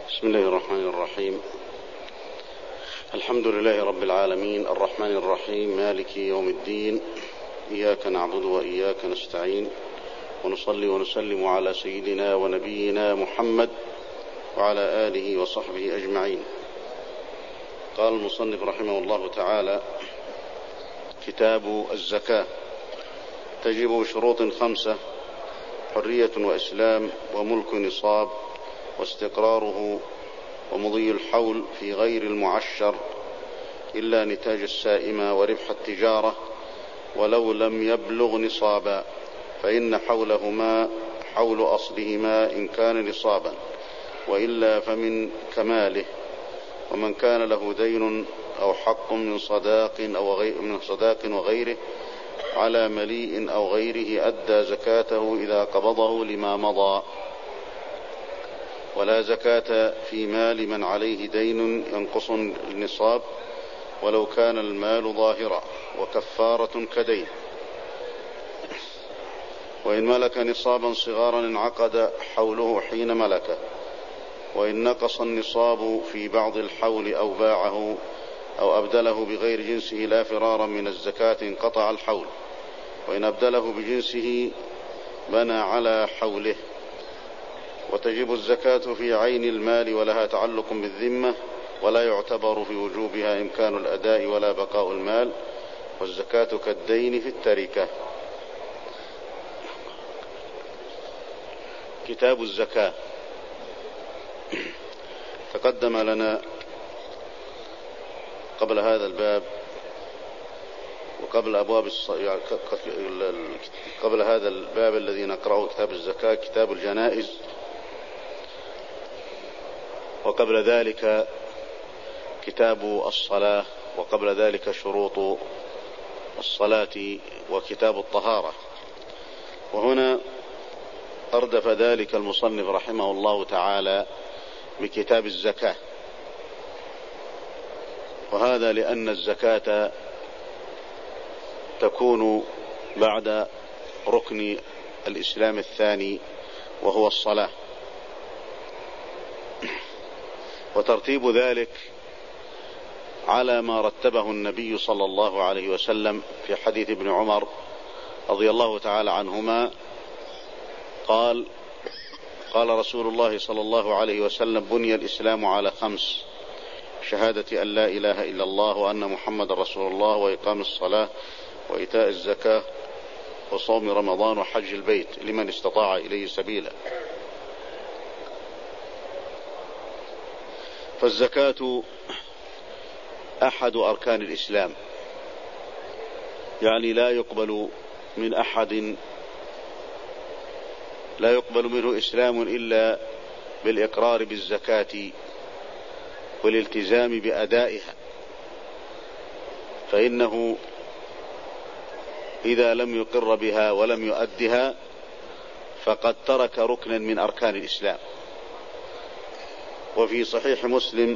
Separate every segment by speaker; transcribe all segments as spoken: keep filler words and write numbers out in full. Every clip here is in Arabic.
Speaker 1: بسم الله الرحمن الرحيم. الحمد لله رب العالمين الرحمن الرحيم مالك يوم الدين، إياك نعبد وإياك نستعين، ونصلي ونسلم على سيدنا ونبينا محمد وعلى آله وصحبه أجمعين. قال المصنف رحمه الله تعالى: كتاب الزكاة. تجب بشروط خمسة: حرية وإسلام وملك نصاب واستقراره ومضي الحول في غير المعشر إلا نتاج السائمة وربح التجارة ولو لم يبلغ نصابا، فإن حولهما حول أصلهما إن كان نصابا، وإلا فمن كماله. ومن كان له دين أو حق من صداق أو غير من صداق وغيره على مليء أو غيره أدى زكاته إذا قبضه لما مضى. ولا زكاة في مال من عليه دين ينقص النصاب ولو كان المال ظاهرا، وكفارة كدين. وإن ملك نصابا صغارا انعقد حوله حين ملكه، وإن نقص النصاب في بعض الحول أو باعه أو أبدله بغير جنسه لا فرارا من الزكاة انقطع الحول، وإن أبدله بجنسه بنى على حوله. وتجب الزكاة في عين المال ولها تعلق بالذمة، ولا يعتبر في وجوبها إمكان الأداء ولا بقاء المال، والزكاة كالدين في التركة. كتاب الزكاة. تقدم لنا قبل هذا الباب وقبل أبواب الص... قبل هذا الباب الذي نقرأه كتاب الزكاة كتاب الجنائز، وقبل ذلك كتاب الصلاة، وقبل ذلك شروط الصلاة وكتاب الطهارة. وهنا أردف ذلك المصنف رحمه الله تعالى بكتاب الزكاة، وهذا لأن الزكاة تكون بعد ركن الإسلام الثاني وهو الصلاة، وترتيب ذلك على ما رتبه النبي صلى الله عليه وسلم في حديث ابن عمر رضي الله تعالى عنهما قال: قال رسول الله صلى الله عليه وسلم: بني الإسلام على خمس: شهادة أن لا إله إلا الله وأن محمد رسول الله، وإقام الصلاة، وإيتاء الزكاة، وصوم رمضان، وحج البيت لمن استطاع إليه سبيلا. فالزكاة أحد أركان الإسلام، يعني لا يقبل من أحد لا يقبل منه إسلام إلا بالإقرار بالزكاة والالتزام بأدائها، فإنه إذا لم يقر بها ولم يؤدها فقد ترك ركنا من أركان الإسلام. وفي صحيح مسلم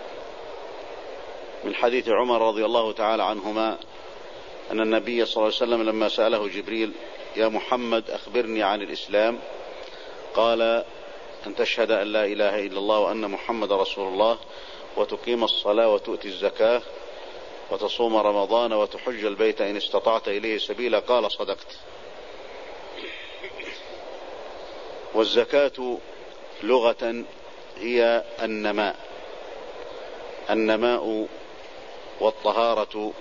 Speaker 1: من حديث عمر رضي الله تعالى عنهما أن النبي صلى الله عليه وسلم لما سأله جبريل: يا محمد أخبرني عن الإسلام، قال: أن تشهد أن لا إله إلا الله وأن محمد رسول الله، وتقيم الصلاة، وتؤتي الزكاة، وتصوم رمضان، وتحج البيت إن استطعت إليه سبيلا. قال: صدقت. والزكاة لغة هي النماء النماء والطهارة،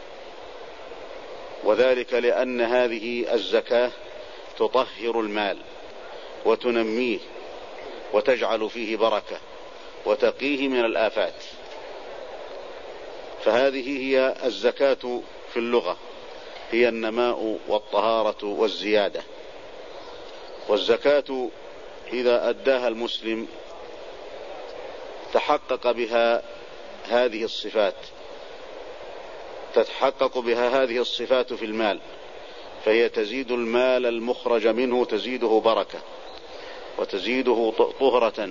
Speaker 1: وذلك لأن هذه الزكاة تطهر المال وتنميه وتجعل فيه بركة وتقيه من الآفات. فهذه هي الزكاة في اللغة، هي النماء والطهارة والزيادة. والزكاة إذا أداها المسلم تحقق بها هذه الصفات تتحقق بها هذه الصفات في المال، فهي تزيد المال المخرج منه، تزيده بركة وتزيده طهرة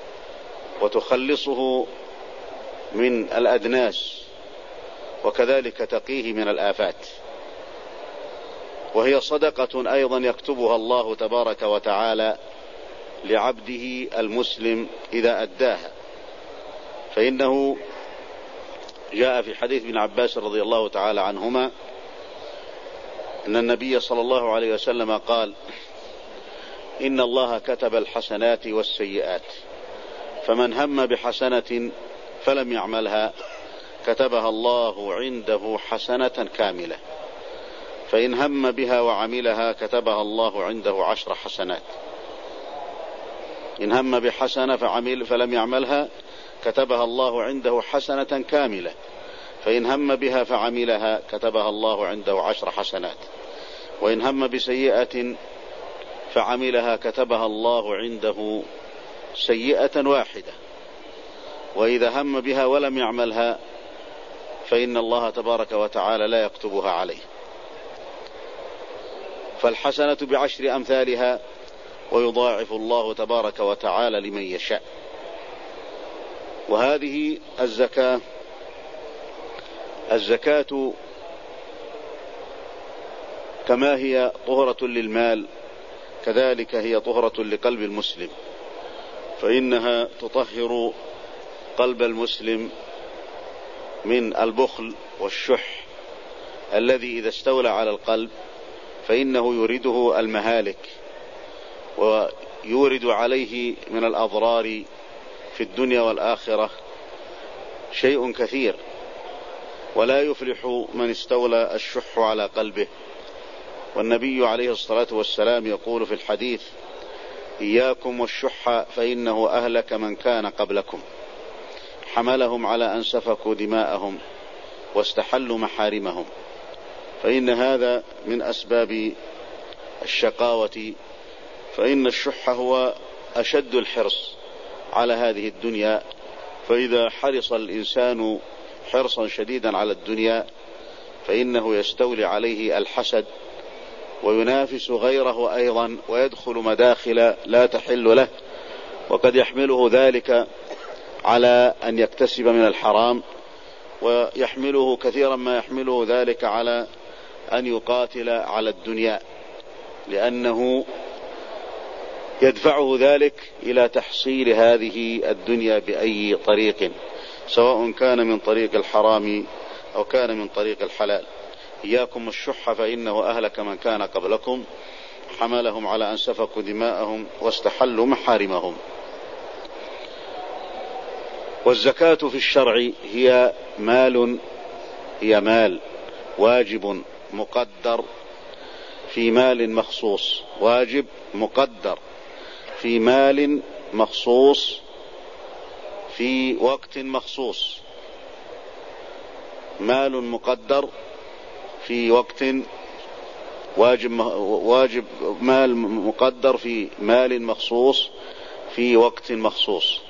Speaker 1: وتخلصه من الأدناس، وكذلك تقيه من الآفات. وهي صدقة أيضا يكتبها الله تبارك وتعالى لعبده المسلم إذا أداها. فإنه جاء في حديث ابن عباس رضي الله تعالى عنهما أن النبي صلى الله عليه وسلم قال: إن الله كتب الحسنات والسيئات، فمن هم بحسنة فلم يعملها كتبها الله عنده حسنة كاملة، فإن هم بها وعملها كتبها الله عنده عشر حسنات. إن هم بحسنة فعمل فلم يعملها كتبها الله عنده حسنة كاملة، فإن هم بها فعملها كتبها الله عنده عشر حسنات، وإن هم بسيئة فعملها كتبها الله عنده سيئة واحدة، وإذا هم بها ولم يعملها فإن الله تبارك وتعالى لا يكتبها عليه. فالحسنة بعشر أمثالها، ويضاعف الله تبارك وتعالى لمن يشاء. وهذه الزكاة الزكاة كما هي طهرة للمال كذلك هي طهرة لقلب المسلم، فإنها تطهر قلب المسلم من البخل والشح الذي إذا استولى على القلب فإنه يورده المهالك ويورد عليه من الأضرار في الدنيا والآخرة شيء كثير، ولا يفلح من استولى الشح على قلبه. والنبي عليه الصلاة والسلام يقول في الحديث: إياكم والشح فإنه أهلك من كان قبلكم، حملهم على أن سفكوا دماءهم واستحلوا محارمهم. فإن هذا من أسباب الشقاوة، فإن الشح هو أشد الحرص على هذه الدنيا، فإذا حرص الإنسان حرصا شديدا على الدنيا فإنه يستولي عليه الحسد وينافس غيره أيضا ويدخل مداخل لا تحل له، وقد يحمله ذلك على أن يكتسب من الحرام، ويحمله كثيرا ما يحمله ذلك على أن يقاتل على الدنيا، لأنه يدفعه ذلك إلى تحصيل هذه الدنيا بأي طريق، سواء كان من طريق الحرام أو كان من طريق الحلال. إياكم الشح فإنه أهلك من كان قبلكم، حملهم على أن سفكوا دماءهم واستحلوا محارمهم. والزكاة في الشرع هي مال هي مال واجب مقدر في مال مخصوص، واجب مقدر في مال مخصوص في وقت مخصوص، مال مقدر في وقت واجب واجب مال مقدر في مال مخصوص في وقت مخصوص.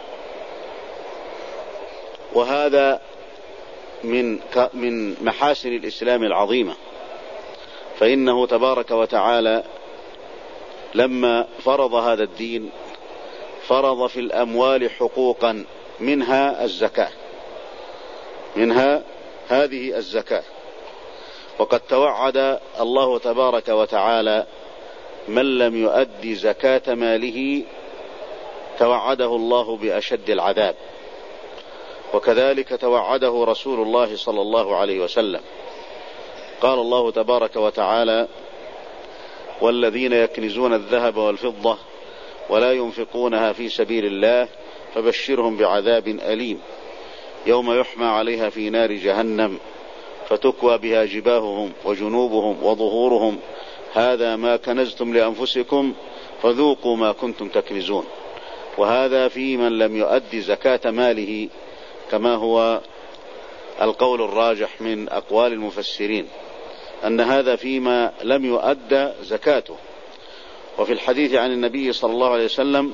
Speaker 1: وهذا من من محاسن الإسلام العظيمة، فإنه تبارك وتعالى لما فرض هذا الدين فرض في الأموال حقوقا، منها الزكاة، منها هذه الزكاة. وقد توعد الله تبارك وتعالى من لم يؤدي زكاة ماله توعده الله بأشد العذاب، وكذلك توعده رسول الله صلى الله عليه وسلم. قال الله تبارك وتعالى: والذين يكنزون الذهب والفضة ولا ينفقونها في سبيل الله فبشرهم بعذاب أليم يوم يحمى عليها في نار جهنم فتكوى بها جباههم وجنوبهم وظهورهم هذا ما كنزتم لأنفسكم فذوقوا ما كنتم تكنزون. وهذا في من لم يؤدي زكاة ماله، كما هو القول الراجح من أقوال المفسرين، أن هذا فيما لم يؤدى زكاته. وفي الحديث عن النبي صلى الله عليه وسلم: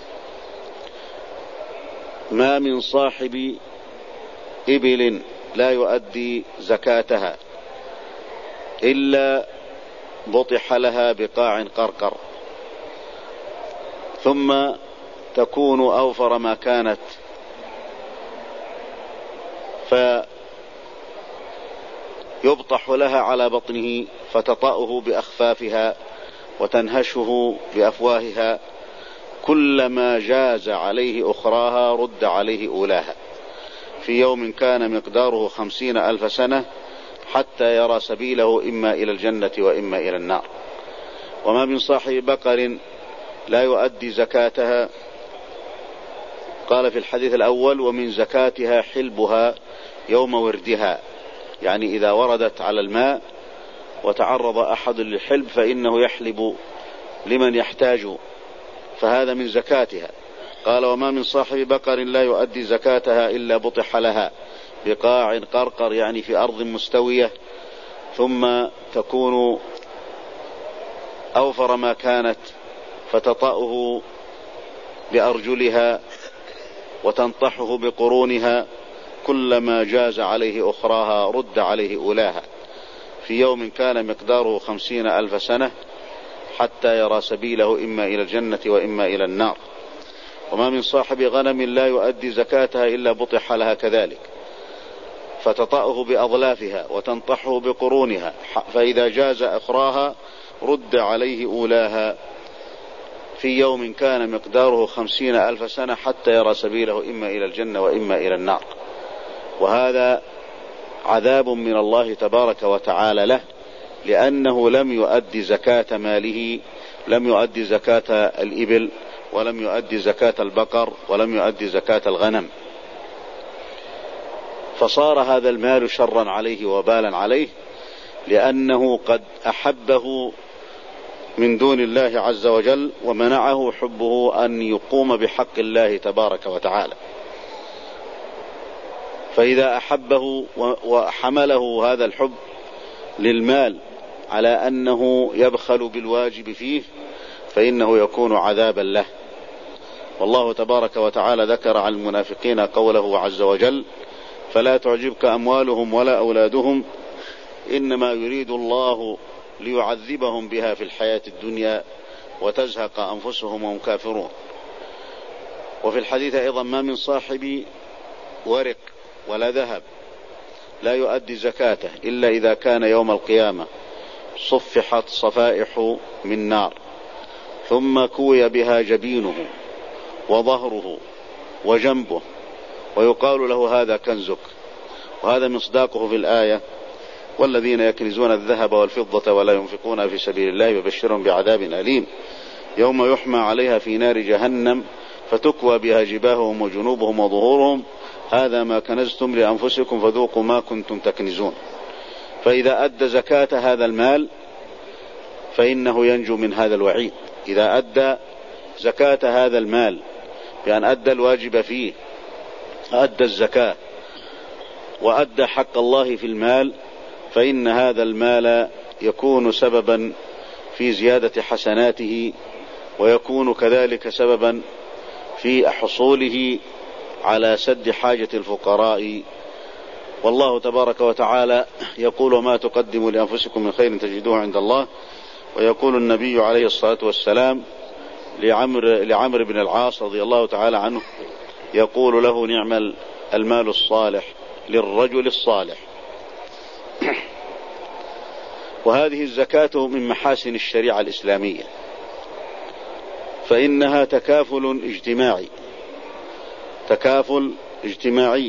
Speaker 1: ما من صاحب إبل لا يؤدي زكاتها إلا بطح لها بقاع قرقر ثم تكون أوفر ما كانت، فيبطح لها على بطنه فتطأه بأخفافها وتنهشه بأفواهها كلما جاز عليه أخراها رد عليه أولاها في يوم كان مقداره خمسين ألف سنة حتى يرى سبيله إما إلى الجنة وإما إلى النار. وما من صاحب بقر لا يؤدي زكاتها، قال في الحديث الأول: ومن زكاتها حلبها يوم وردها، يعني إذا وردت على الماء وتعرض أحد للحلب فإنه يحلب لمن يحتاج، فهذا من زكاتها. قال: وما من صاحب بقر لا يؤدي زكاتها إلا بطح لها بقاع قرقر، يعني في أرض مستوية، ثم تكون أوفر ما كانت فتطأه بأرجلها وتنطحه بقرونها، كلما جاز عليه أخراها رد عليه أولاها في يوم كان مقداره خمسين ألف سنة حتى يرى سبيله إما إلى الجنة وإما إلى النار. وما من صاحب غنم لا يؤدي زكاتها إلا بطح لها كذلك، فتطأه بأظلافها وتنطحه بقرونها، فإذا جاز أخراها رد عليه أولاها في يوم كان مقداره خمسين ألف سنة حتى يرى سبيله إما إلى الجنة وإما إلى النار. وهذا عذاب من الله تبارك وتعالى له، لأنه لم يؤدي زكاة ماله، لم يؤدي زكاة الإبل، ولم يؤدي زكاة البقر، ولم يؤدي زكاة الغنم، فصار هذا المال شرا عليه وبالا عليه، لأنه قد أحبه من دون الله عز وجل ومنعه حبه أن يقوم بحق الله تبارك وتعالى. فإذا أحبه وحمله هذا الحب للمال على أنه يبخل بالواجب فيه فإنه يكون عذابا له. والله تبارك وتعالى ذكر عن المنافقين قوله عز وجل: فلا تعجبك أموالهم ولا أولادهم إنما يريد الله ليعذبهم بها في الحياة الدنيا وتزهق أنفسهم وهم كافرون. وفي الحديث أيضا: ما من صاحب ورق ولا ذهب لا يؤدي زكاته إلا إذا كان يوم القيامة صفحت صفائح من نار ثم كوي بها جبينه وظهره وجنبه ويقال له: هذا كنزك. وهذا مصداقه في الآية: والذين يكنزون الذهب والفضة ولا ينفقون في سبيل الله يبشرهم بعذاب أليم يوم يحمى عليها في نار جهنم فتكوى بها جباههم وجنوبهم وظهورهم هذا ما كنزتم لأنفسكم فذوقوا ما كنتم تكنزون. فإذا أدى زكاة هذا المال فإنه ينجو من هذا الوعيد. إذا أدى زكاة هذا المال بأن أدى الواجب فيه، أدى الزكاة وأدى حق الله في المال، فإن هذا المال يكون سببا في زيادة حسناته، ويكون كذلك سببا في حصوله على سد حاجة الفقراء. والله تبارك وتعالى يقول: وما تقدموا لأنفسكم من خير تجدوه عند الله. ويقول النبي عليه الصلاة والسلام لعمر, لعمر بن العاص رضي الله تعالى عنه، يقول له: نعم المال الصالح للرجل الصالح. وهذه الزكاة من محاسن الشريعة الإسلامية، فإنها تكافل اجتماعي، تكافل اجتماعي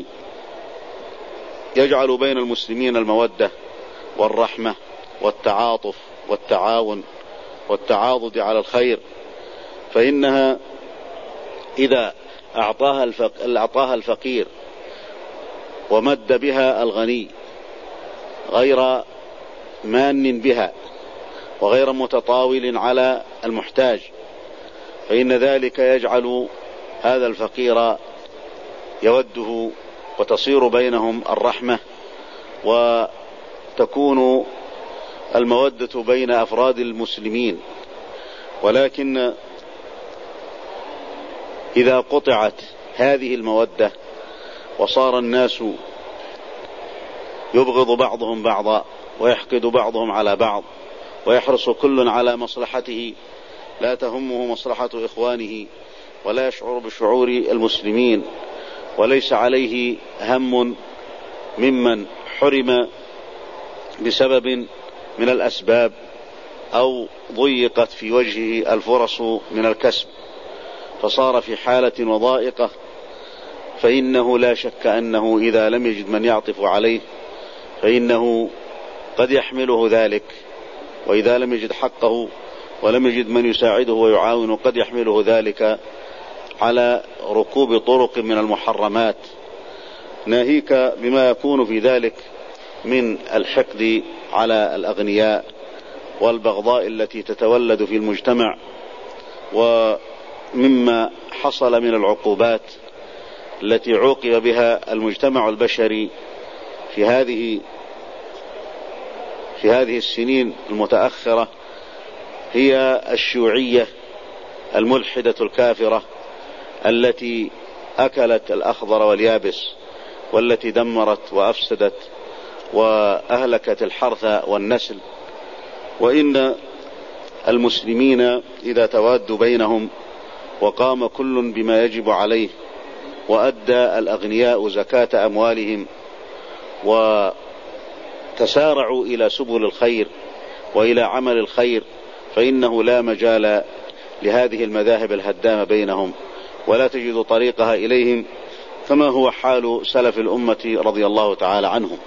Speaker 1: يجعل بين المسلمين المودة والرحمة والتعاطف والتعاون والتعاضد على الخير. فإنها إذا أعطاها الفق... أعطاها الفقير ومد بها الغني غير مان بها وغير متطاول على المحتاج، فإن ذلك يجعل هذا الفقير يوده وتصير بينهم الرحمة، وتكون المودة بين أفراد المسلمين. ولكن إذا قطعت هذه المودة وصار الناس يبغض بعضهم بعضا ويحقد بعضهم على بعض ويحرص كل على مصلحته لا تهمه مصلحة إخوانه ولا يشعر بشعور المسلمين، وليس عليه هم ممن حرم بسبب من الأسباب أو ضيقت في وجهه الفرص من الكسب، فصار في حالة وضائقة، فإنه لا شك أنه إذا لم يجد من يعطف عليه فإنه قد يحمله ذلك، وإذا لم يجد حقه ولم يجد من يساعده ويعاونه قد يحمله ذلك على ركوب طرق من المحرمات، ناهيك بما يكون في ذلك من الحقد على الأغنياء والبغضاء التي تتولد في المجتمع، ومما حصل من العقوبات التي عوقب بها المجتمع البشري في هذه في هذه السنين المتأخرة هي الشيوعية الملحدة الكافرة التي أكلت الأخضر واليابس، والتي دمرت وأفسدت وأهلكت الحرث والنسل. وإن المسلمين إذا توادوا بينهم وقام كل بما يجب عليه وأدى الأغنياء زكاة أموالهم وتسارعوا إلى سبل الخير وإلى عمل الخير، فإنه لا مجال لهذه المذاهب الهدامة بينهم ولا تجد طريقها إليهم، كما هو حال سلف الأمة رضي الله تعالى عنهم.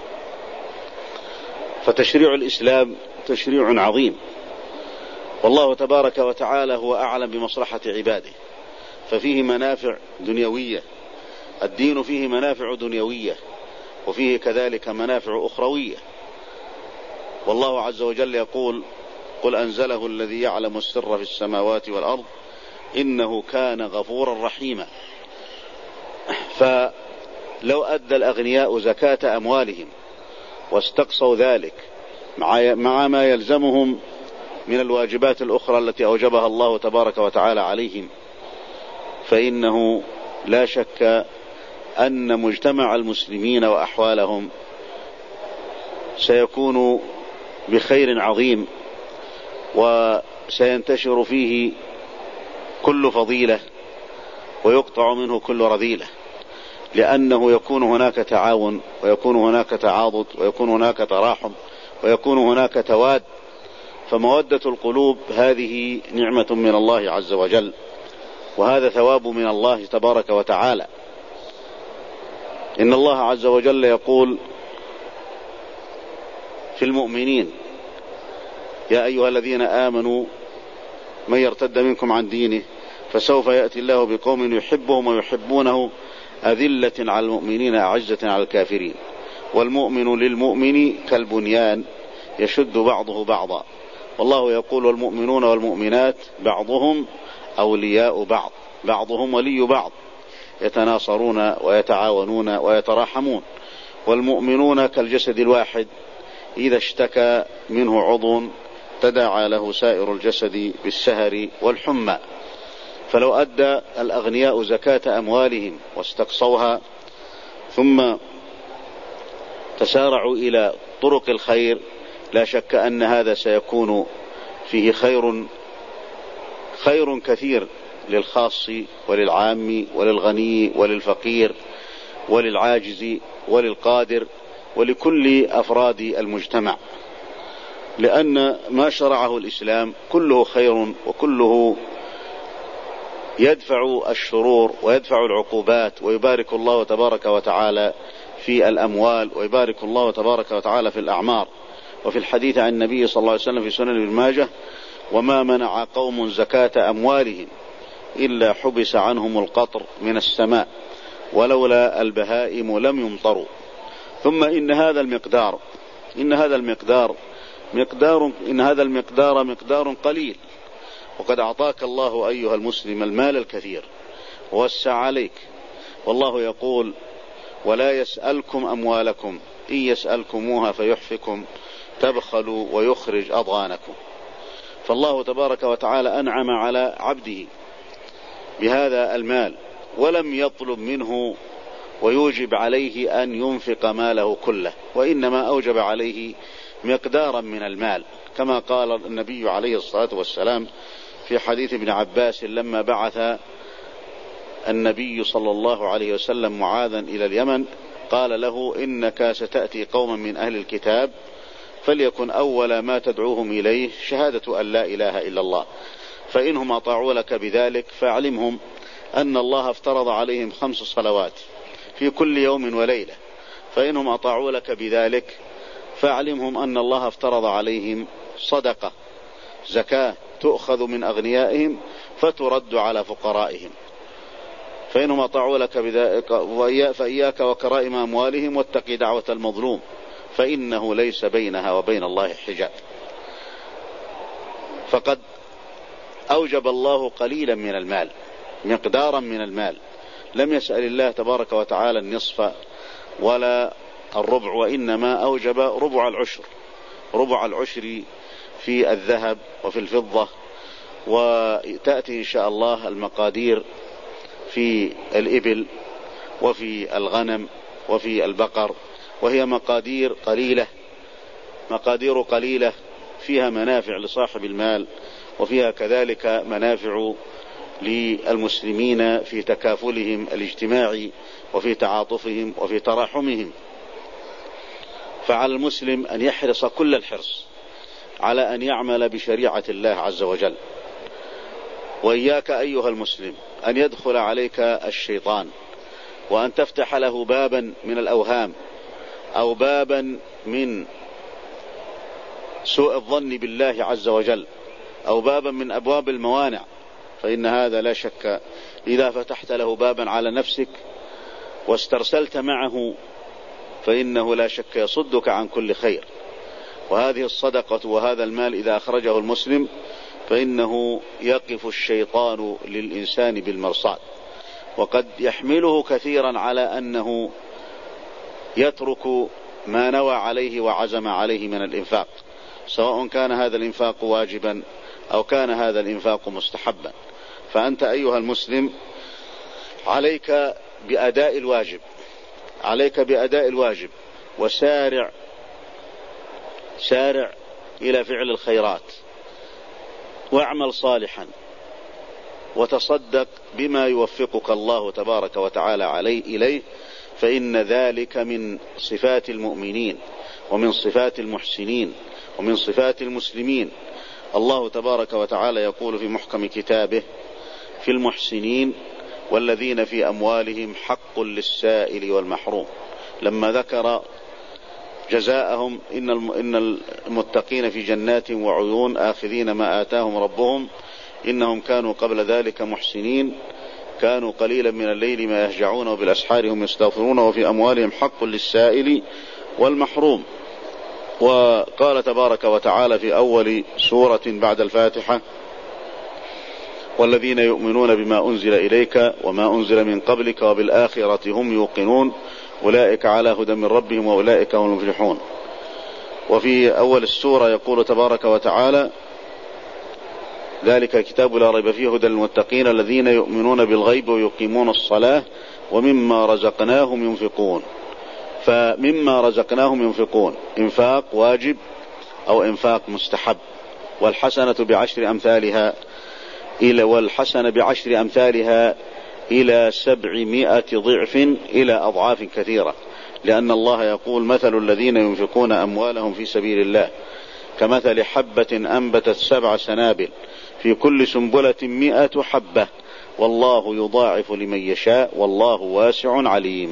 Speaker 1: فتشريع الإسلام تشريع عظيم، والله تبارك وتعالى هو أعلم بمصلحة عباده، ففيه منافع دنيوية، الدين فيه منافع دنيوية وفيه كذلك منافع أخروية. والله عز وجل يقول: قل أنزله الذي يعلم السر في السماوات والأرض إنه كان غفورا رحيما. فلو أدى الأغنياء زكاة أموالهم واستقصوا ذلك مع ما يلزمهم من الواجبات الأخرى التي أوجبها الله تبارك وتعالى عليهم، فإنه لا شك أن مجتمع المسلمين وأحوالهم سيكون بخير عظيم، وسينتشر فيه كل فضيلة ويقطع منه كل رذيلة، لأنه يكون هناك تعاون ويكون هناك تعاضد ويكون هناك تراحم ويكون هناك تواد. فمودة القلوب هذه نعمة من الله عز وجل، وهذا ثواب من الله تبارك وتعالى. إن الله عز وجل يقول في المؤمنين: يا أيها الذين آمنوا من يرتد منكم عن دينه فسوف يأتي الله بقوم يحبهم ويحبونه أذلة على المؤمنين أعزة على الكافرين والمؤمن للمؤمن كالبنيان يشد بعضه بعضا. والله يقول: والمؤمنون والمؤمنات بعضهم أولياء بعض بعضهم ولي بعض يتناصرون ويتعاونون ويتراحمون. والمؤمنون كالجسد الواحد إذا اشتكى منه عضو تداعى له سائر الجسد بالسهر والحمى. فلو أدى الأغنياء زكاة أموالهم واستقصوها ثم تسارعوا إلى طرق الخير، لا شك أن هذا سيكون فيه خير خير كثير للخاص وللعام وللغني وللفقير وللعاجز وللقادر ولكل أفراد المجتمع، لأن ما شرعه الإسلام كله خير وكله يدفع الشرور ويدفع العقوبات، ويبارك الله تبارك وتعالى في الأموال ويبارك الله تبارك وتعالى في الأعمار. وفي الحديث عن النبي صلى الله عليه وسلم في سنن ابن ماجه: وما منع قوم زكاة أموالهم إلا حبس عنهم القطر من السماء ولولا البهائم لم يمطروا. ثم إن هذا المقدار إن هذا المقدار مقدار إن هذا المقدار مقدار قليل، وقد أعطاك الله أيها المسلم المال الكثير ووسع عليك، والله يقول: ولا يسألكم أموالكم إن يسألكموها فيحفكم تبخلوا ويخرج أضغانكم. فالله تبارك وتعالى أنعم على عبده بهذا المال ولم يطلب منه ويوجب عليه أن ينفق ماله كله، وإنما أوجب عليه مقدارا من المال، كما قال النبي عليه الصلاة والسلام في حديث ابن عباس لما بعث النبي صلى الله عليه وسلم معاذا إلى اليمن قال له: إنك ستأتي قوما من أهل الكتاب فليكن أول ما تدعوهم إليه شهادة أن لا إله إلا الله، فإنهم أطاعوا لك بذلك فاعلمهم أن الله افترض عليهم خمس صلوات في كل يوم وليلة، فإنهم أطاعوا لك بذلك فاعلمهم أن الله افترض عليهم صدقة زكاة تؤخذ من أغنيائهم فترد على فقرائهم، فإنهم أطاعوا لك بذلك فإياك وكرائم أموالهم واتقي دعوة المظلوم فإنه ليس بينها وبين الله حجاب. فقد أوجب الله قليلا من المال، مقدارا من المال، لم يسأل الله تبارك وتعالى النصف ولا الربع، وإنما أوجب ربع العشر، ربع العشر في الذهب وفي الفضة. وتأتي إن شاء الله المقادير في الإبل وفي الغنم وفي البقر، وهي مقادير قليلة، مقادير قليلة فيها منافع لصاحب المال، وفيها كذلك منافع للمسلمين في تكافلهم الاجتماعي وفي تعاطفهم وفي تراحمهم. فعلى المسلم أن يحرص كل الحرص على أن يعمل بشريعة الله عز وجل. وإياك أيها المسلم أن يدخل عليك الشيطان وأن تفتح له بابا من الأوهام أو بابا من سوء الظن بالله عز وجل أو بابا من أبواب الموانع، فإن هذا لا شك إذا فتحت له بابا على نفسك واسترسلت معه فإنه لا شك يصدك عن كل خير. وهذه الصدقة وهذا المال إذا أخرجه المسلم فإنه يقف الشيطان للإنسان بالمرصاد، وقد يحمله كثيرا على أنه يترك ما نوى عليه وعزم عليه من الإنفاق، سواء كان هذا الإنفاق واجبا أو كان هذا الإنفاق مستحبا. فأنت أيها المسلم عليك بأداء الواجب، عليك بأداء الواجب، وسارع سارع إلى فعل الخيرات، واعمل صالحا، وتصدق بما يوفقك الله تبارك وتعالى عليه إليه، فإن ذلك من صفات المؤمنين ومن صفات المحسنين ومن صفات المسلمين. الله تبارك وتعالى يقول في محكم كتابه في المحسنين والذين في أموالهم حق للسائل والمحروم، لما ذكر جزاءهم إن المتقين في جنات وعيون آخذين ما آتاهم ربهم إنهم كانوا قبل ذلك محسنين كانوا قليلا من الليل ما يهجعون وبالأسحار هم يستغفرون وفي أموالهم حق للسائل والمحروم. وقال تبارك وتعالى في أول سورة بعد الفاتحة والذين يؤمنون بما أنزل إليك وما أنزل من قبلك وبالآخرة هم يوقنون أولئك على هدى من ربهم وأولئك هم المفلحون. وفي أول السورة يقول تبارك وتعالى ذلك الكتاب لا ريب فيه هدى للمتقين الذين يؤمنون بالغيب ويقيمون الصلاة ومما رزقناهم ينفقون. فمما رزقناهم ينفقون إنفاق واجب أو إنفاق مستحب، والحسنة بعشر أمثالها إلى والحسنة بعشر أمثالها إلى سبعمائة ضعف إلى أضعاف كثيرة، لأن الله يقول مثل الذين ينفقون أموالهم في سبيل الله كمثل حبة أنبتت سبع سنابل في كل سنبلة مئة حبة والله يضاعف لمن يشاء والله واسع عليم.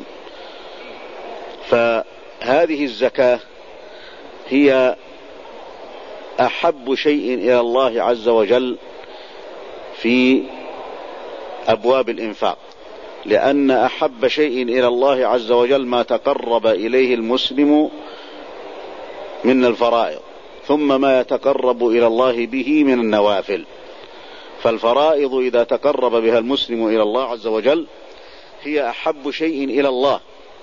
Speaker 1: فهذه الزكاة هي أحب شيء إلى الله عز وجل في أبواب الإنفاق، لأن أحب شيء إلى الله عز وجل ما تقرب إليه المسلم من الفرائض، ثم ما يتقرب إلى الله به من النوافل. فالفرائض إذا تقرب بها المسلم إلى الله عز وجل هي أحب شيء إلى الله،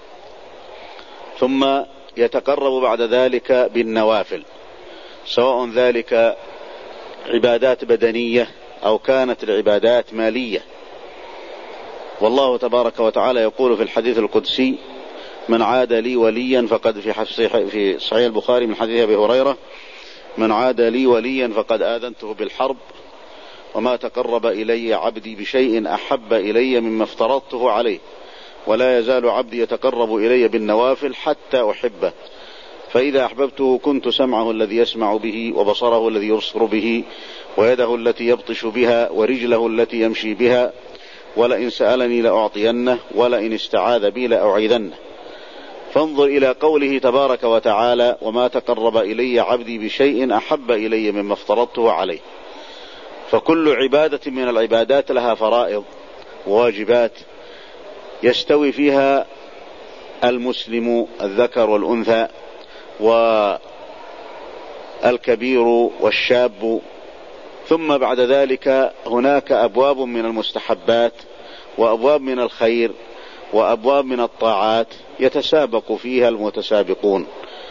Speaker 1: ثم يتقرب بعد ذلك بالنوافل، سواء ذلك عبادات بدنية أو كانت العبادات مالية. والله تبارك وتعالى يقول في الحديث القدسي من عاد لي وليا فقد في صحيح البخاري من حديث أبي هريرة من عاد لي وليا فقد آذنته بالحرب وما تقرب إلي عبدي بشيء أحب إلي مما افترضته عليه ولا يزال عبدي يتقرب إلي بالنوافل حتى أحبه فإذا أحببته كنت سمعه الذي يسمع به وبصره الذي يبصر به ويده التي يبطش بها ورجله التي يمشي بها ولئن سألني لأعطينه ولئن استعاذ بي لأعيذنه. فانظر إلى قوله تبارك وتعالى: وما تقرب إلي عبدي بشيء أحب إلي مما افترضته عليه. فكل عبادة من العبادات لها فرائض وواجبات يستوي فيها المسلم الذكر والأنثى والكبير والشاب، ثم بعد ذلك هناك أبواب من المستحبات وأبواب من الخير وأبواب من الطاعات يتسابق فيها المتسابقون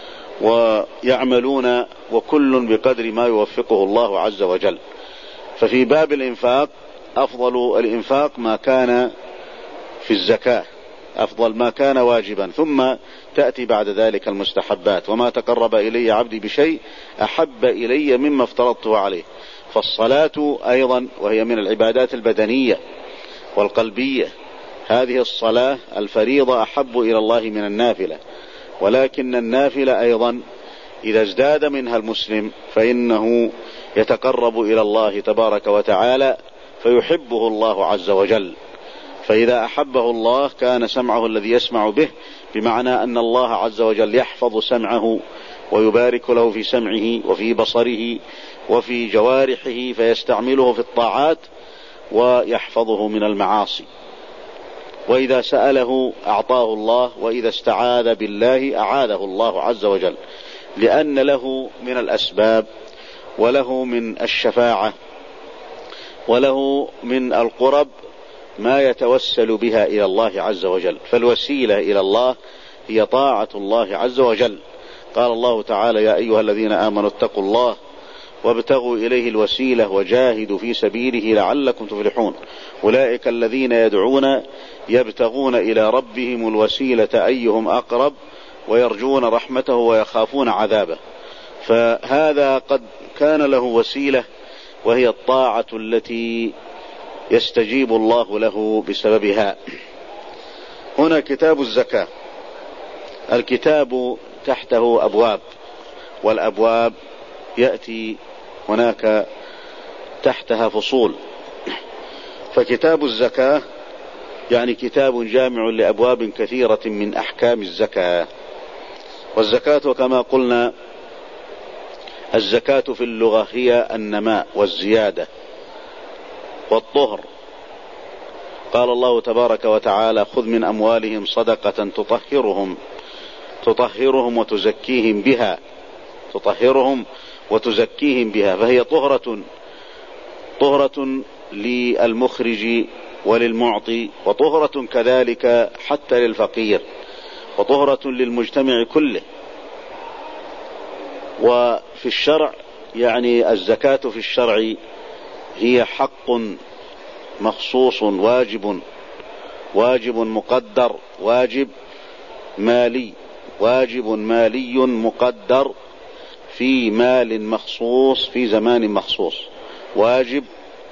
Speaker 1: ويعملون، وكل بقدر ما يوفقه الله عز وجل. ففي باب الإنفاق أفضل الإنفاق ما كان في الزكاة، أفضل ما كان واجبا، ثم تأتي بعد ذلك المستحبات: وما تقرب إلي عبدي بشيء أحب إلي مما افترضته عليه. فالصلاة أيضا وهي من العبادات البدنية والقلبية، هذه الصلاة الفريضة أحب إلى الله من النافلة، ولكن النافلة أيضا إذا ازداد منها المسلم فإنه يتقرب إلى الله تبارك وتعالى فيحبه الله عز وجل. فإذا أحبه الله كان سمعه الذي يسمع به، بمعنى أن الله عز وجل يحفظ سمعه ويبارك له في سمعه وفي بصره وفي جوارحه فيستعمله في الطاعات ويحفظه من المعاصي. وإذا سأله أعطاه الله، وإذا استعاذ بالله أعاذه الله عز وجل، لأن له من الأسباب وله من الشفاعة وله من القرب ما يتوسل بها إلى الله عز وجل. فالوسيلة إلى الله هي طاعة الله عز وجل. قال الله تعالى: يا أيها الذين آمنوا اتقوا الله وابتغوا إليه الوسيلة وجاهدوا في سبيله لعلكم تفلحون. أولئك الذين يدعون يبتغون إلى ربهم الوسيلة أيهم أقرب ويرجون رحمته ويخافون عذابه. فهذا قد كان له وسيلة وهي الطاعة التي يستجيب الله له بسببها. هنا كتاب الزكاة، الكتاب تحته أبواب، والأبواب يأتي هناك تحتها فصول. فكتاب الزكاة يعني كتاب جامع لأبواب كثيرة من أحكام الزكاة. والزكاة كما قلنا الزكاة في اللغة هي النماء والزيادة والطهر. قال الله تبارك وتعالى: خذ من أموالهم صدقة تطهرهم تطهرهم وتزكيهم بها تطهرهم وتزكيهم بها. فهي طهرة طهرة للمخرج وللمعطي، وطهرة كذلك حتى للفقير، وطهرة للمجتمع كله. وفي الشرع يعني الزكاة في الشرع هي حق مخصوص واجب واجب مقدر واجب مالي واجب مالي مقدر في مال مخصوص في زمان مخصوص. واجب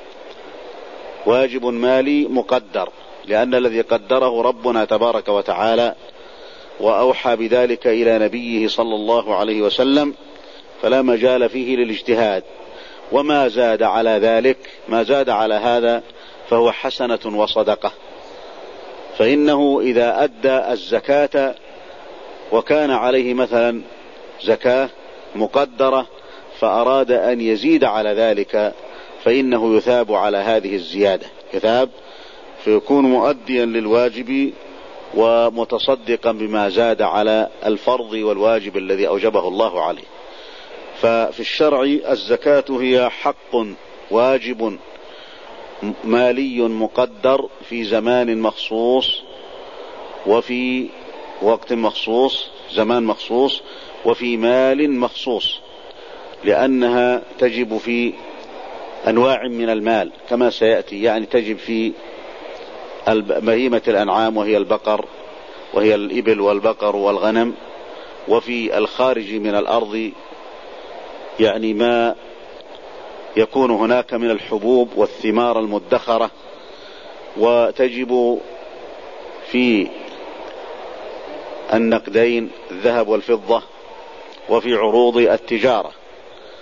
Speaker 1: واجب مالي مقدر، لأن الذي قدره ربنا تبارك وتعالى وأوحى بذلك إلى نبيه صلى الله عليه وسلم، فلا مجال فيه للاجتهاد. وما زاد على ذلك ما زاد على هذا فهو حسنة وصدقة. فإنه إذا أدى الزكاة وكان عليه مثلا زكاة مقدرة فأراد أن يزيد على ذلك فإنه يثاب على هذه الزيادة، يثاب فيكون مؤديا للواجب ومتصدقا بما زاد على الفرض والواجب الذي أوجبه الله عليه. ففي الشرع الزكاة هي حق واجب مالي مقدر في زمان مخصوص وفي وقت مخصوص، زمان مخصوص، وفي مال مخصوص، لأنها تجب في أنواع من المال كما سيأتي. يعني تجب في بهيمة الأنعام وهي البقر وهي الإبل والبقر والغنم، وفي الخارج من الأرض يعني ما يكون هناك من الحبوب والثمار المدخرة، وتجب في النقدين الذهب والفضة، وفي عروض التجارة.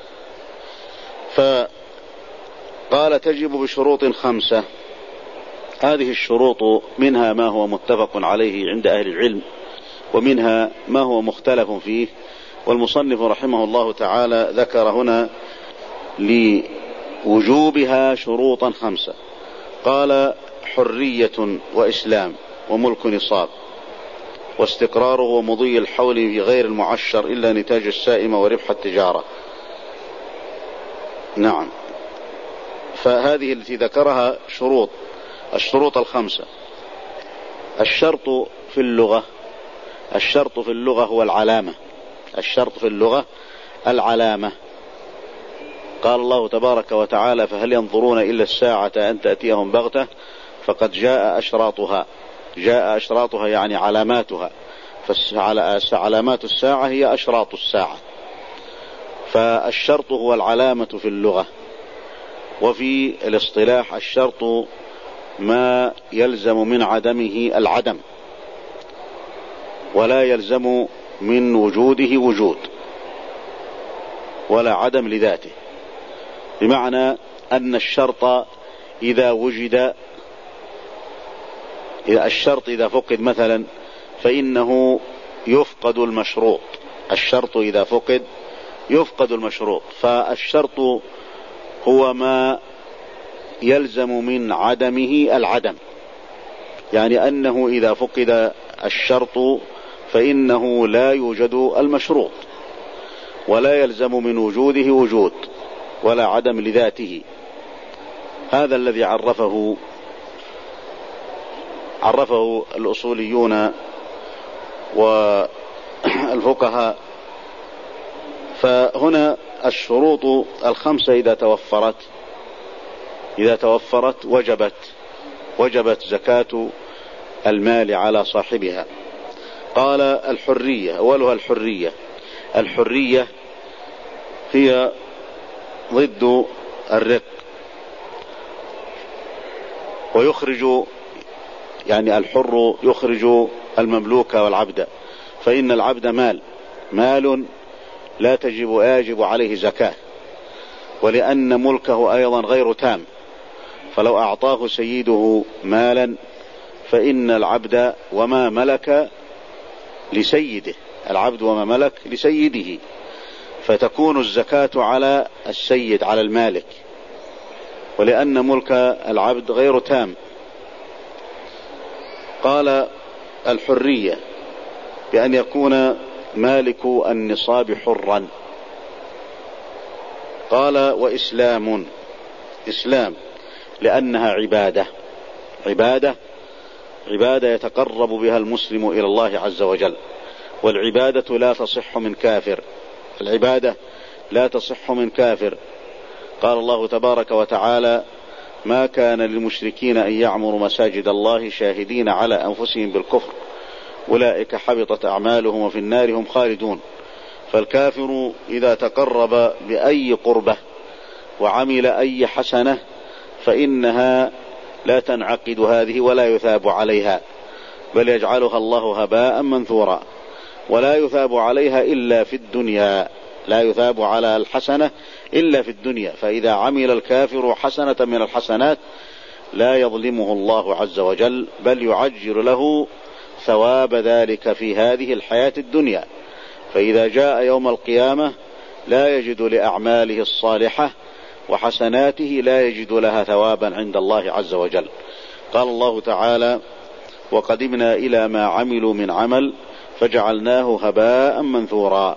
Speaker 1: فقال تجب بشروط خمسة.
Speaker 2: هذه الشروط منها ما هو متفق عليه عند أهل العلم، ومنها ما هو مختلف فيه، والمصنف رحمه الله تعالى ذكر هنا لوجوبها شروطا خمسة. قال: حرية وإسلام وملك نصاب واستقراره ومضي الحول في غير المعشر إلا نتاج السائمة وربح التجارة. نعم، فهذه التي ذكرها شروط، الشروط الخمسة. الشرط في اللغة الشرط في اللغة هو العلامة. الشرط في اللغة العلامة. قال الله تبارك وتعالى: فهل ينظرون إلا الساعة أن تأتيهم بغتة فقد جاء أشراطها. جاء أشراطها يعني علاماتها، فعلامات الساعة هي أشراط الساعة. فالشرط هو العلامة في اللغة. وفي الاصطلاح الشرط ما يلزم من عدمه العدم، ولا يلزم من وجوده وجود، ولا عدم لذاته. بمعنى أن الشرط إذا وجد، الشرط إذا فقد مثلا فإنه يفقد المشروط. الشرط إذا فقد يفقد المشروط. فالشرط هو ما يلزم من عدمه العدم، يعني أنه إذا فقد الشرط فإنه لا يوجد المشروط، ولا يلزم من وجوده وجود، ولا عدم لذاته. هذا الذي عرفه عرفه الأصوليون والفقهاء. فهنا الشروط الخمسة إذا توفرت إذا توفرت وجبت وجبت زكاة المال على صاحبها. قال: الحرية، أولها الحرية. الحرية هي ضد الرق، ويخرج يعني الحر يخرج المملوك والعبد، فإن العبد مال مال لا تجب يجب عليه زكاة، ولأن ملكه أيضا غير تام، فلو أعطاه سيده مالا فإن العبد وما ملك لسيده، العبد وما ملك لسيده، فتكون الزكاة على السيد على المالك، ولأن ملك العبد غير تام. قال: الحرية بأن يكون مالك النصاب حرا. قال: وإسلام. إسلام لأنها عبادة عبادة عبادة يتقرب بها المسلم إلى الله عز وجل، والعبادة لا تصح من كافر. العبادة لا تصح من كافر. قال الله تبارك وتعالى: ما كان للمشركين أن يعمروا مساجد الله شاهدين على أنفسهم بالكفر أولئك حبطت أعمالهم وفي النار هم خالدون. فالكافر إذا تقرب بأي قربة وعمل أي حسنة فإنها لا تنعقد هذه ولا يثاب عليها، بل يجعلها الله هباء منثورا، ولا يثاب عليها إلا في الدنيا. لا يثاب على الحسنة إلا في الدنيا. فإذا عمل الكافر حسنة من الحسنات لا يظلمه الله عز وجل، بل يعجل له ثواب ذلك في هذه الحياة الدنيا. فإذا جاء يوم القيامة لا يجد لأعماله الصالحة وحسناته لا يجد لها ثوابا عند الله عز وجل. قال الله تعالى: وقدمنا إلى ما عملوا من عمل فجعلناه هباء منثورا.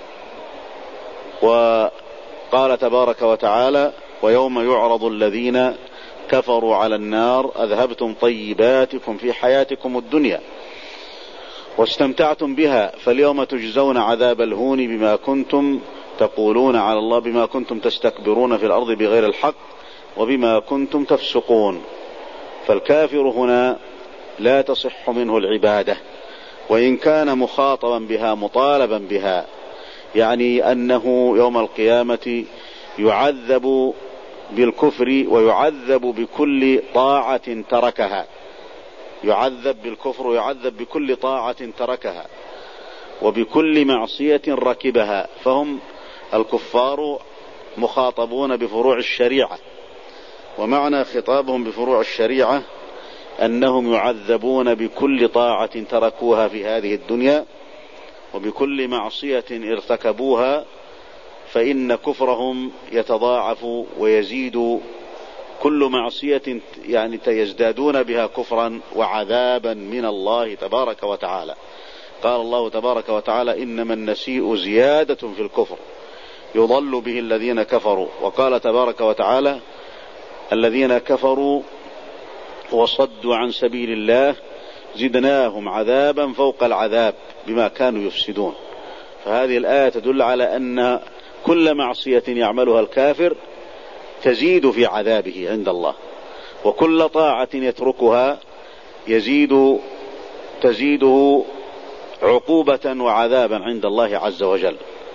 Speaker 2: وقال تبارك وتعالى: ويوم يعرض الذين كفروا على النار أذهبتم طيباتكم في حياتكم الدنيا واستمتعتم بها فاليوم تجزون عذاب الهون بما كنتم تقولون على الله بما كنتم تستكبرون في الأرض بغير الحق وبما كنتم تفسقون. فالكافر هنا لا تصح منه العبادة، وإن كان مخاطبا بها مطالبا بها، يعني أنه يوم القيامة يعذب بالكفر ويعذب بكل طاعة تركها، يعذب بالكفر ويعذب بكل طاعة تركها وبكل معصية ركبها. فهم الكفار مخاطبون بفروع الشريعة، ومعنى خطابهم بفروع الشريعة أنهم يعذبون بكل طاعة تركوها في هذه الدنيا وبكل معصية ارتكبوها، فإن كفرهم يتضاعف ويزيد، كل معصية يعني يزدادون بها كفرا وعذابا من الله تبارك وتعالى. قال الله تبارك وتعالى: إنما النسيء زيادة في الكفر يضل به الذين كفروا. وقال تبارك وتعالى: الذين كفروا وصدوا عن سبيل الله زدناهم عذابا فوق العذاب بما كانوا يفسدون. فهذه الآية تدل على أن كل معصية يعملها الكافر تزيد في عذابه عند الله، وكل طاعة يتركها يزيد تزيده عقوبة وعذابا عند الله عز وجل.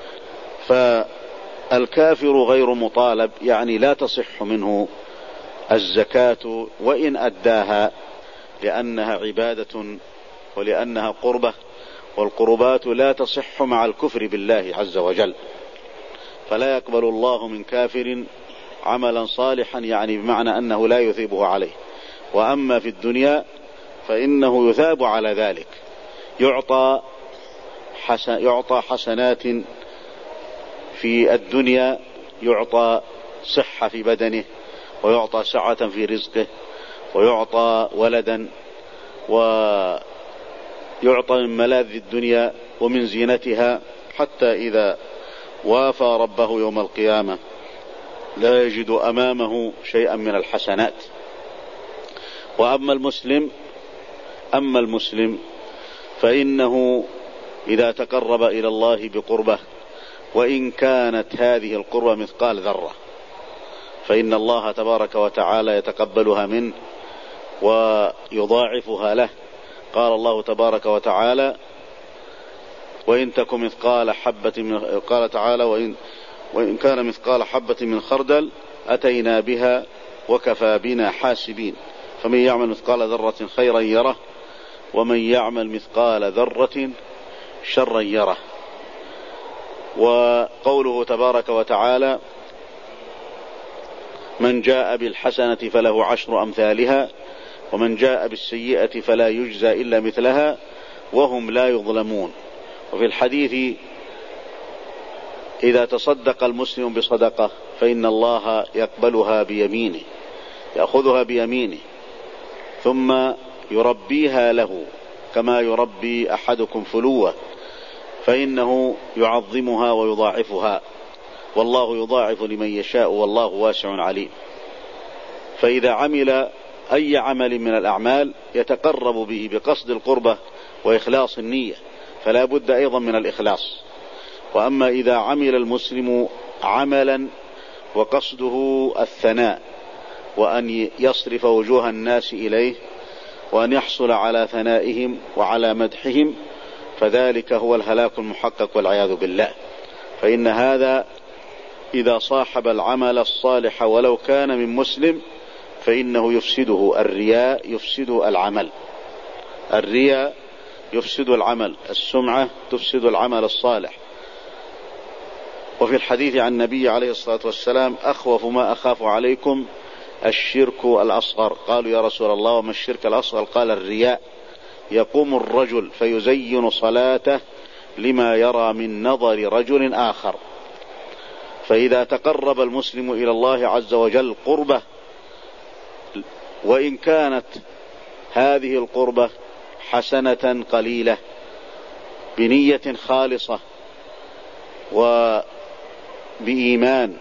Speaker 2: فالكافر غير مطالب، يعني لا تصح منه الزكاة وإن أداها، لأنها عبادة ولأنها قربة، والقربات لا تصح مع الكفر بالله عز وجل. فلا يقبل الله من كافر عملا صالحا، يعني بمعنى أنه لا يثيبه عليه. وأما في الدنيا فإنه يثاب على ذلك، يعطى حسن يعطى حسنات في الدنيا، يعطى صحة في بدنه، ويعطى سعة في رزقه، ويعطى ولدا، ويعطى من ملاذ الدنيا ومن زينتها، حتى إذا وافى ربه يوم القيامة لا يجد أمامه شيئا من الحسنات. وأما المسلم أما المسلم فإنه إذا تقرب إلى الله بقربة وإن كانت هذه القربة مثقال ذرة فإن الله تبارك وتعالى يتقبلها منه ويضاعفها له. قال الله تبارك وتعالى: وإن تكن مثقال حبة من قال تعالى وإن, وإن كان مثقال حبة من خردل أتينا بها وكفى بنا حاسبين. فمن يعمل مثقال ذرة خيرا يره ومن يعمل مثقال ذرة شرا يره. وقوله تبارك وتعالى: من جاء بالحسنة فله عشر أمثالها ومن جاء بالسيئة فلا يجزى إلا مثلها وهم لا يظلمون. وفي الحديث: إذا تصدق المسلم بصدقة فإن الله يقبلها بيمينه، يأخذها بيمينه ثم يربيها له كما يربي أحدكم فلوة، فإنه يعظمها ويضاعفها، والله يضاعف لمن يشاء والله واسع عليم. فإذا عمل أي عمل من الأعمال يتقرب به بقصد القربة وإخلاص النية، فلا بد أيضا من الإخلاص. وأما إذا عمل المسلم عملا وقصده الثناء وأن يصرف وجوه الناس إليه وأن يحصل على ثنائهم وعلى مدحهم، فذلك هو الهلاك المحقق والعياذ بالله. فإن هذا إذا صاحب العمل الصالح ولو كان من مسلم فإنه يفسده. الرياء يفسد العمل، الرياء يفسد العمل، السمعة تفسد العمل الصالح. وفي الحديث عن النبي عليه الصلاة والسلام: أخوف ما أخاف عليكم الشرك الأصغر. قالوا: يا رسول الله وما الشرك الأصغر؟ قال: الرياء. يقوم الرجل فيزين صلاته لما يرى من نظر رجل آخر. فإذا تقرب المسلم إلى الله عز وجل قربة، وإن كانت هذه القربة حسنة قليلة بنية خالصة وبإيمان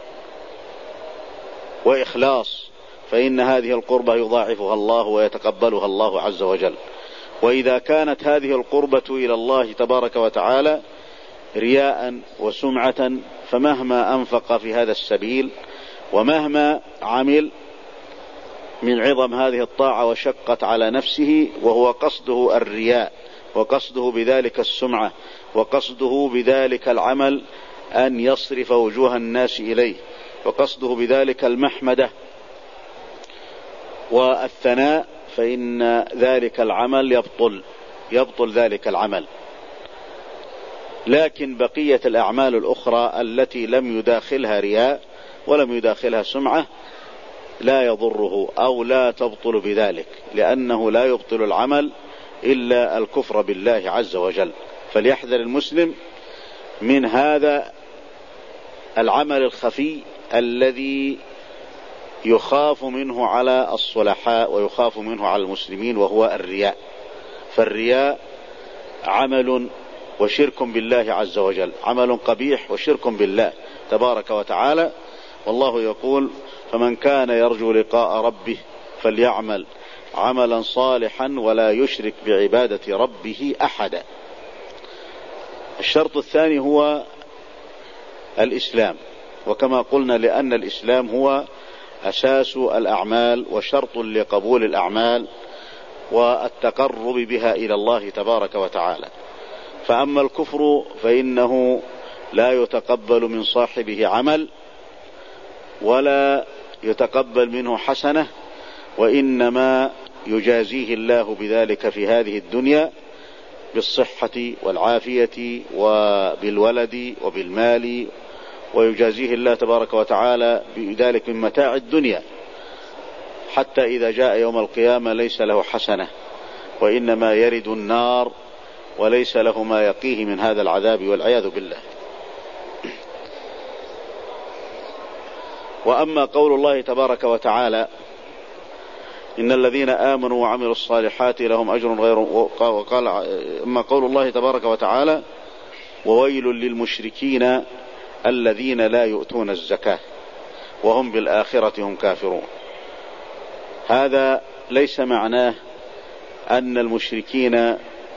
Speaker 2: وإخلاص، فإن هذه القربة يضاعفها الله ويتقبلها الله عز وجل. وإذا كانت هذه القربة إلى الله تبارك وتعالى رياء وسمعة، فمهما أنفق في هذا السبيل ومهما عمل من عظم هذه الطاعة وشقت على نفسه، وهو قصده الرياء وقصده بذلك السمعة وقصده بذلك العمل أن يصرف وجوه الناس إليه، وقصده بذلك المحمدة والثناء، فإن ذلك العمل يبطل يبطل ذلك العمل. لكن بقية الأعمال الأخرى التي لم يداخلها رياء ولم يداخلها سمعة لا يضره أو لا تبطل بذلك، لأنه لا يبطل العمل إلا الكفر بالله عز وجل. فليحذر المسلم من هذا العمل الخفي الذي يخاف منه على الصلحاء ويخاف منه على المسلمين، وهو الرياء. فالرياء عمل وشرك بالله عز وجل، عمل قبيح وشرك بالله تبارك وتعالى. والله يقول: فمن كان يرجو لقاء ربه فليعمل عملا صالحا ولا يشرك بعبادة ربه أحدا. الشرط الثاني هو الإسلام، وكما قلنا لأن الإسلام هو أساس الأعمال وشرط لقبول الأعمال والتقرب بها إلى الله تبارك وتعالى. فأما الكفر فإنه لا يتقبل من صاحبه عمل ولا يتقبل منه حسنة، وإنما يجازيه الله بذلك في هذه الدنيا بالصحة والعافية وبالولد وبالمال، ويجازيه الله تبارك وتعالى بذلك من متاع الدنيا، حتى إذا جاء يوم القيامة ليس له حسنة، وإنما يرد النار وليس له ما يقيه من هذا العذاب والعياذ بالله. وأما قول الله تبارك وتعالى: إن الذين آمنوا وعملوا الصالحات لهم أجر غير، وقال أما قول الله تبارك وتعالى: وويل للمشركين الذين لا يؤتون الزكاة وهم بالآخرة هم كافرون. هذا ليس معناه أن المشركين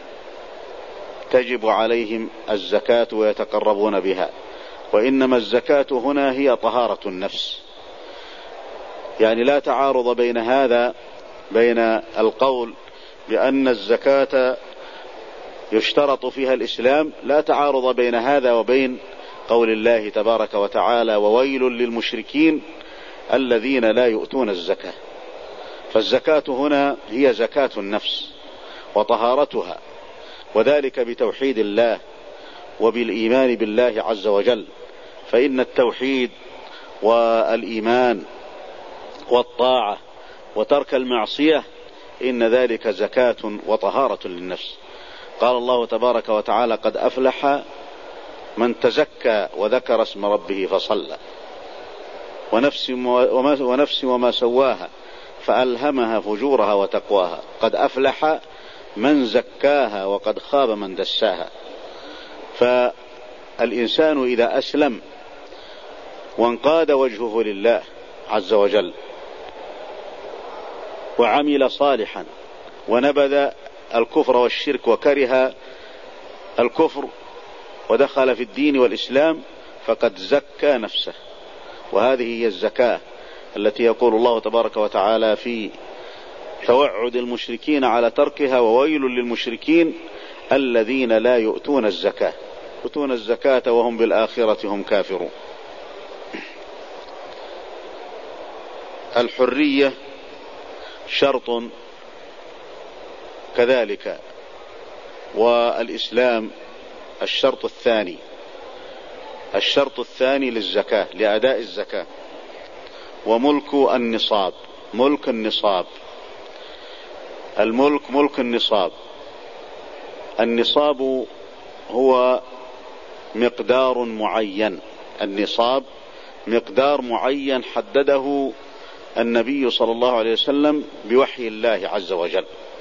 Speaker 2: تجب عليهم الزكاة ويتقربون بها، وإنما الزكاة هنا هي طهارة النفس. يعني لا تعارض بين هذا بين القول بأن الزكاة يشترط فيها الإسلام، لا تعارض بين هذا وبين قول الله تبارك وتعالى: وويل للمشركين الذين لا يؤتون الزكاة. فالزكاة هنا هي زكاة النفس وطهارتها، وذلك بتوحيد الله وبالإيمان بالله عز وجل. فإن التوحيد والإيمان والطاعة وترك المعصية إن ذلك زكاة وطهارة للنفس. قال الله تبارك وتعالى: قد أفلح من تزكى وذكر اسم ربه فصلى ونفس وما, ونفس وما سواها فألهمها فجورها وتقواها. قد أفلح من زكاها وقد خاب من دساها. فالإنسان إذا أسلم وانقاد وجهه لله عز وجل وعمل صالحا ونبذ الكفر والشرك وكره الكفر ودخل في الدين والإسلام فقد زكى نفسه. وهذه هي الزكاة التي يقول الله تبارك وتعالى في توعد المشركين على تركها: وويل للمشركين الذين لا يؤتون الزكاة يؤتون الزكاة وهم بالآخرة هم كافرون. الحرية شرط كذلك، والإسلام الشرط الثاني الشرط الثاني للزكاة لأداء الزكاة. وملك النصاب ملك النصاب الملك ملك النصاب النصاب هو مقدار معين. النصاب مقدار معين حدده النبي صلى الله عليه وسلم بوحي الله عز وجل.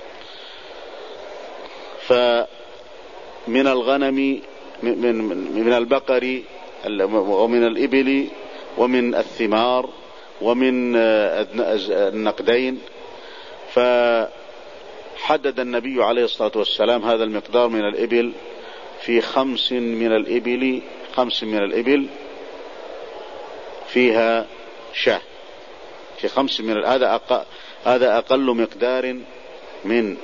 Speaker 2: فمن الغنم من, من البقر ومن الإبل ومن الثمار ومن النقدين، فحدد النبي عليه الصلاة والسلام هذا المقدار من الإبل في خمس من الإبل خمس من الإبل فيها شاة. في خمس من هذا أقل هذا أقل مقدار من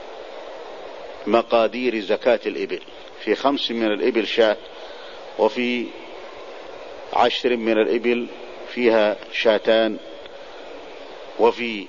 Speaker 2: مقادير زكاة الإبل. في خمس من الإبل شاة، وفي عشر من الإبل فيها شاتان، وفي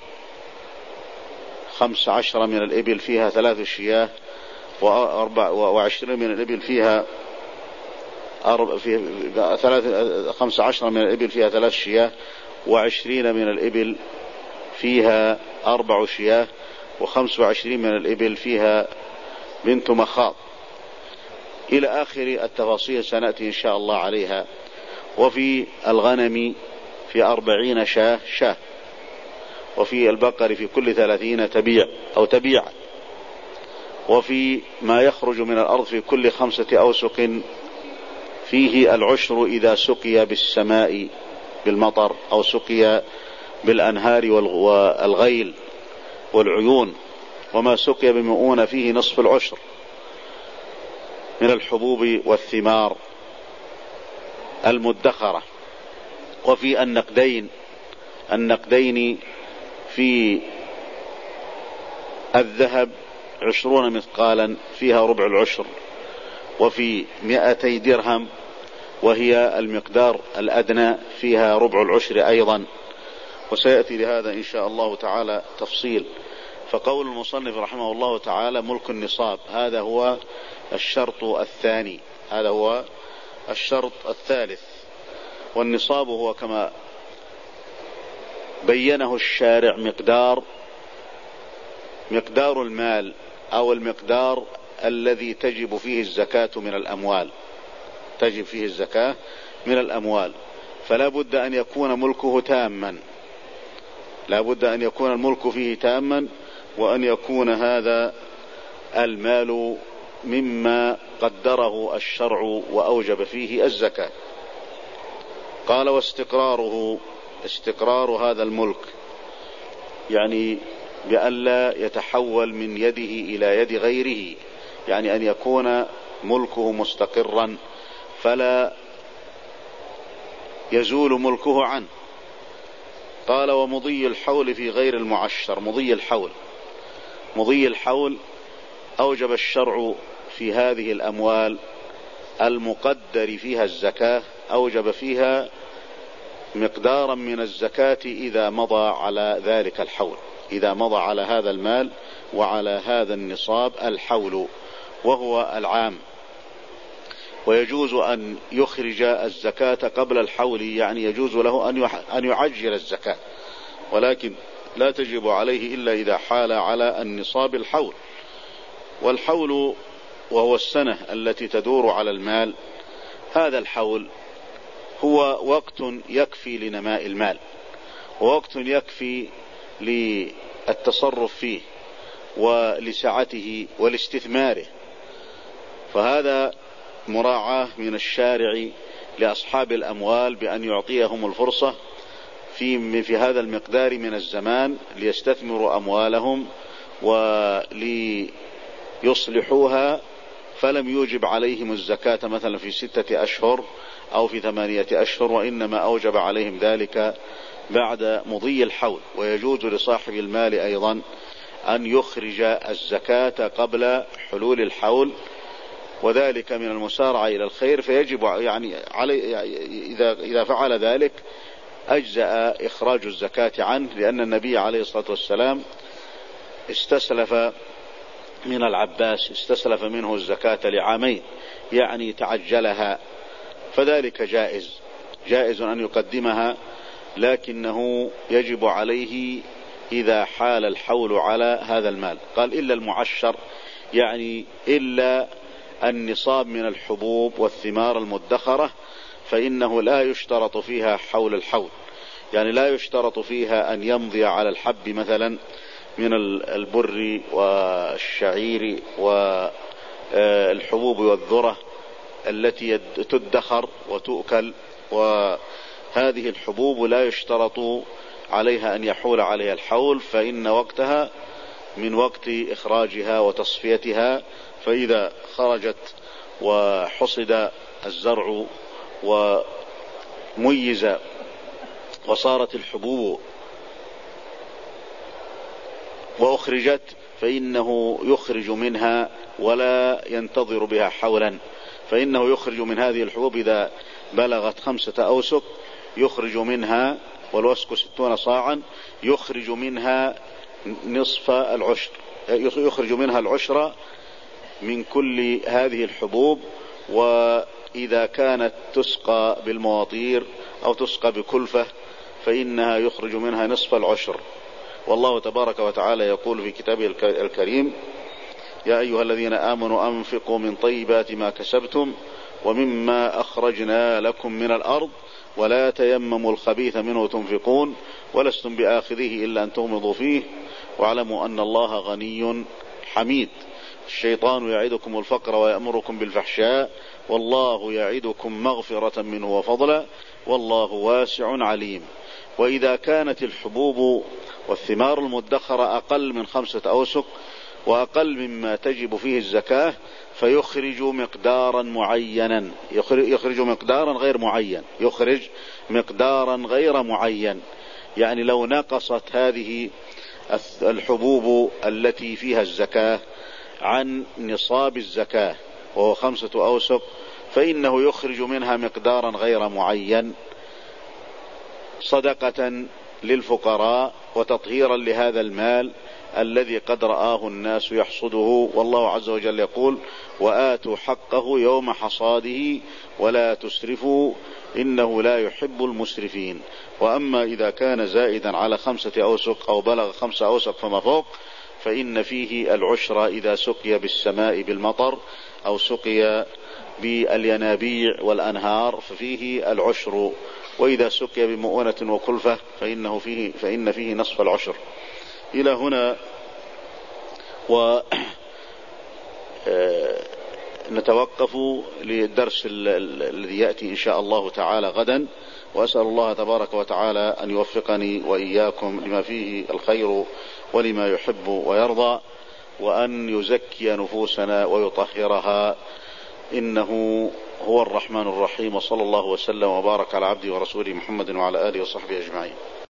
Speaker 2: خمس عشر من الإبل فيها ثلاث شياه، وأربع وعشرين من الإبل فيها أربع في ثلاث خمس عشر من الإبل فيها ثلاث شياه، وعشرين من الإبل فيها أربع شياه، وخمس وعشرين من الإبل فيها بنت مخاض، إلى آخر التفاصيل سنأتي إن شاء الله عليها. وفي الغنم في أربعين شاه شاه، وفي البقر في كل ثلاثين تبيع أو تبيع، وفي ما يخرج من الأرض في كل خمسة أوسق فيه العشر إذا سقي بالسماء بالمطر أو سقي بالأنهار والغيل والعيون، وما سقي بمؤونة فيه نصف العشر من الحبوب والثمار المدخرة. وفي النقدين النقدين في الذهب عشرون مثقالا فيها ربع العشر، وفي مئتي درهم وهي المقدار الأدنى فيها ربع العشر أيضا، وسيأتي لهذا إن شاء الله تعالى تفصيل. فقول المصنف رحمه الله تعالى ملك النصاب، هذا هو الشرط الثاني، هذا هو الشرط الثالث. والنصاب هو كما بينه الشارع مقدار مقدار المال أو المقدار الذي تجب فيه الزكاة من الأموال، تجب فيه الزكاة من الأموال. فلا بد أن يكون ملكه تاما، لا بد أن يكون الملك فيه تاما، وأن يكون هذا المال مما قدره الشرع وأوجب فيه الزكاة. قال واستقراره، استقرار هذا الملك يعني بألا يتحول من يده إلى يد غيره، يعني أن يكون ملكه مستقرا فلا يزول ملكه عنه. قال ومضي الحول في غير المعشر، مضي الحول مضي الحول أوجب الشرع في هذه الأموال المقدر فيها الزكاة، أوجب فيها مقدارا من الزكاة إذا مضى على ذلك الحول، إذا مضى على هذا المال وعلى هذا النصاب الحول وهو العام. ويجوز أن يخرج الزكاة قبل الحول، يعني يجوز له أن يعجل الزكاة، ولكن لا تجب عليه إلا إذا حال على النصاب الحول. والحول وهو السنة التي تدور على المال، هذا الحول هو وقت يكفي لنماء المال، ووقت يكفي للتصرف فيه ولسعته ولاستثماره. فهذا مراعاة من الشارع لأصحاب الأموال بأن يعطيهم الفرصة في في هذا المقدار من الزمان ليستثمروا أموالهم وليصلحوها، فلم يوجب عليهم الزكاة مثلا في ستة أشهر أو في ثمانية أشهر، وإنما أوجب عليهم ذلك بعد مضي الحول. ويجوز لصاحب المال أيضا أن يخرج الزكاة قبل حلول الحول، وذلك من المسارعة إلى الخير، فيجب يعني علي إذا إذا فعل ذلك أجزأ إخراج الزكاة عنه، لأن النبي عليه الصلاة والسلام استسلف من العباس، استسلف منه الزكاة لعامين، يعني تعجلها، فذلك جائز جائز أن يقدمها، لكنه يجب عليه إذا حال الحول على هذا المال. قال إلا المعشر، يعني إلا النصاب من الحبوب والثمار المدخرة، فإنه لا يشترط فيها حول الحول، يعني لا يشترط فيها أن يمضي على الحب مثلا من البر والشعير والحبوب والذرة التي تدخر وتؤكل، وهذه الحبوب لا يشترط عليها أن يحول عليها الحول، فإن وقتها من وقت إخراجها وتصفيتها، فإذا خرجت وحصد الزرع وميز وصارت الحبوب وأخرجت، فإنه يخرج منها ولا ينتظر بها حولا، فإنه يخرج من هذه الحبوب إذا بلغت خمسة أوسق يخرج منها، والوسق ستون صاعا، يخرج منها نصف العشر، يخرج منها العشر من كل هذه الحبوب. وإذا كانت تسقى بالمواطير أو تسقى بكلفة فإنها يخرج منها نصف العشر. والله تبارك وتعالى يقول في كتابه الكريم: يا أيها الذين آمنوا أنفقوا من طيبات ما كسبتم ومما أخرجنا لكم من الأرض ولا تيمموا الخبيث منه تنفقون ولستم بآخذه إلا أن تغمضوا فيه واعلموا أن الله غني حميد. الشيطان يعدكم الفقر ويأمركم بالفحشاء والله يعدكم مغفرة منه وفضلا والله واسع عليم. وإذا كانت الحبوب والثمار المدخرة أقل من خمسة أوسق وأقل مما تجب فيه الزكاة فيخرج مقدارا معينا، يخرج مقدارا غير معين، يخرج مقدارا غير معين. يعني لو نقصت هذه الحبوب التي فيها الزكاة عن نصاب الزكاة وهو خمسة أوسق فإنه يخرج منها مقدارا غير معين صدقة للفقراء وتطهيرا لهذا المال الذي قد رآه الناس يحصده. والله عز وجل يقول: وآتوا حقه يوم حصاده ولا تسرفوا إنه لا يحب المسرفين. وأما إذا كان زائدا على خمسة أوسق أو بلغ خمسة أوسق فما فوق فإن فيه العشر إذا سقي بالسماء بالمطر أو سقي بالينابيع والأنهار ففيه العشر، وإذا سقي بمؤونة وكلفة فإنه فيه فإن فيه نصف العشر. إلى هنا ونتوقف للدرس الذي يأتي إن شاء الله تعالى غدا، وأسأل الله تبارك وتعالى أن يوفقني وإياكم لما فيه الخير ولما يحب ويرضى، وأن يزكي نفوسنا ويطهرها إنه هو الرحمن الرحيم. وصلى الله وسلم وبارك على عبده ورسوله محمد وعلى آله وصحبه أجمعين.